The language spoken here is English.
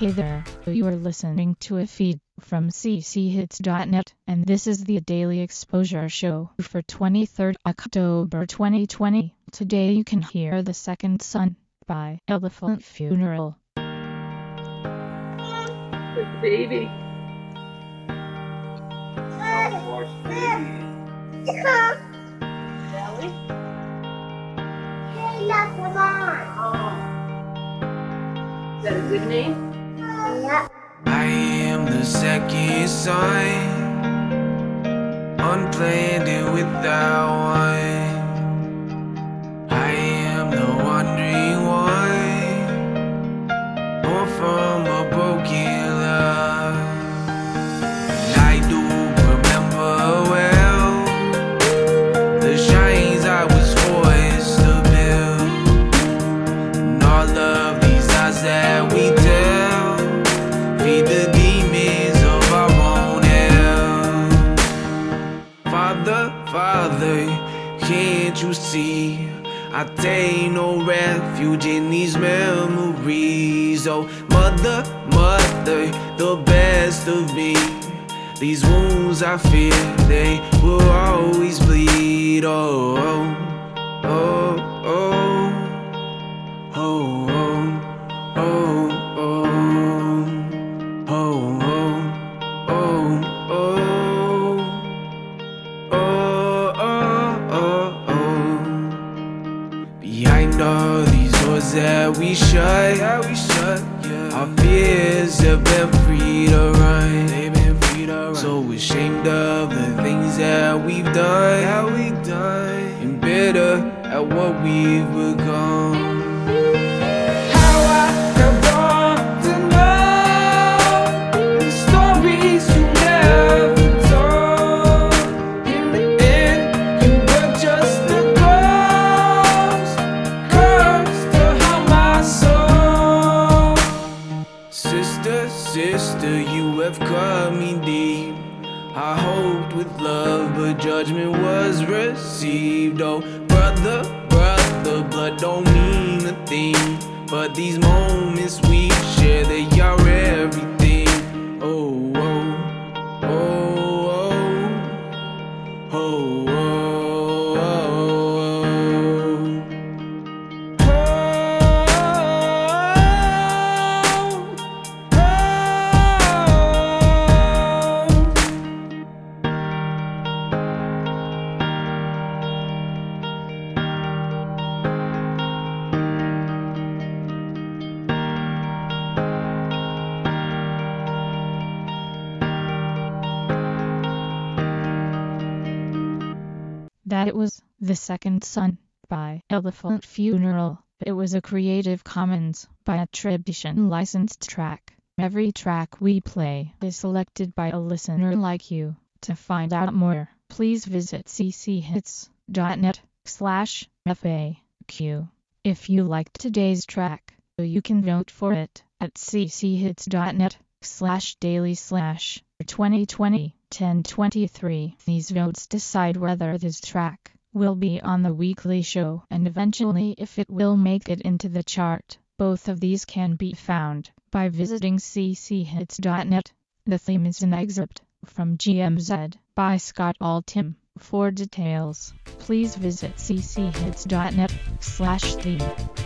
Hey there, you are listening to a feed from cchits.net, and this is the Daily Exposure Show for 23rd October 2020. Today you can hear The Second Son by Elephant Funeral. The baby. Is that a good name? I am the second son, unplanned and without one. I am the wandering one, born from a broken love. And I do remember well the shines I was forced to build, and all of these eyes that we tell feed the demons of our own hell. Father, can't you see? I take no refuge in these memories. Oh, mother, the best of me. These wounds I fear, they will always bleed. Oh, oh, oh, oh, oh, oh, oh, oh, oh, oh, oh. Behind all these doors that we shut, our fears have been free to run. So ashamed of the things that we've done, and bitter at what we've become. How I have gone to know the stories you never told. In the end, you were just a ghost, cursed to harm my soul. Sister, you have cut me deep. I hoped with love, but judgment was received. Oh, brother, blood don't mean a thing, but these moments we share, they are everything. Oh, oh, oh, oh, oh, oh, That was The Second Son by Elephant Funeral. It was a Creative Commons by attribution licensed track. Every track we play is selected by a listener like you. To find out more, please visit cchits.net/FAQ. If you liked today's track, you can vote for it at cchits.net/daily/2020-1023. These votes decide whether this track will be on the weekly show and eventually if it will make it into the chart. Both of these can be found by visiting cchits.net. The theme is an excerpt from GMZ by Scott Altham. For details, please visit cchits.net/theme.